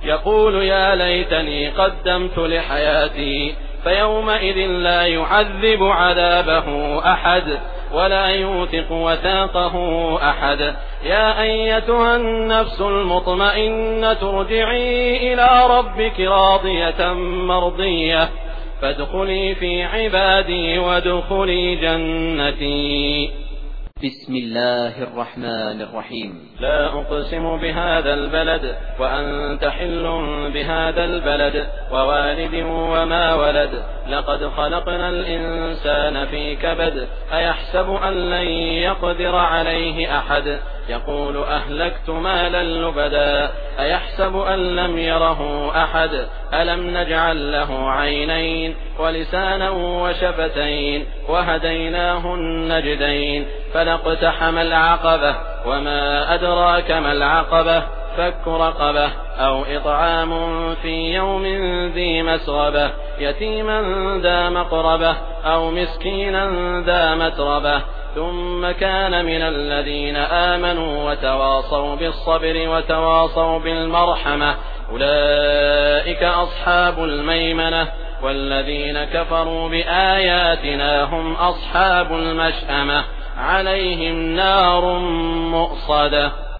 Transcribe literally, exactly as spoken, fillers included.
يقول يا ليتني قدمت لحياتي فيومئذ لا يعذب عذابه أحد ولا يوثق وثاقه أحد. يا أيتها النفس المطمئنة ارجعي إلى ربك راضية مرضية فادخلي في عبادي وادخلي جنتي. بسم الله الرحمن الرحيم. لا أقسم بهذا البلد وأنت حل بهذا البلد ووالد وما ولد لقد خلقنا الإنسان في كبد أيحسب أن لن يقدر عليه أحد يقول أهلكت مالا لبدا أيحسب أن لم يره أحد ألم نجعل له عينين ولسانا وشفتين وهديناه النجدين فلاقتحم العقبة وما أدراك ما العقبة فك رقبة أو إطعام في يوم ذي مسغبة يتيما ذا مقربة أو مسكينا ذا متربة ثم كان من الذين آمنوا وتواصوا بالصبر وتواصوا بالمرحمة أولئك أصحاب الميمنة والذين كفروا بآياتنا هم أصحاب المشأمة عليهم نار مؤصدة.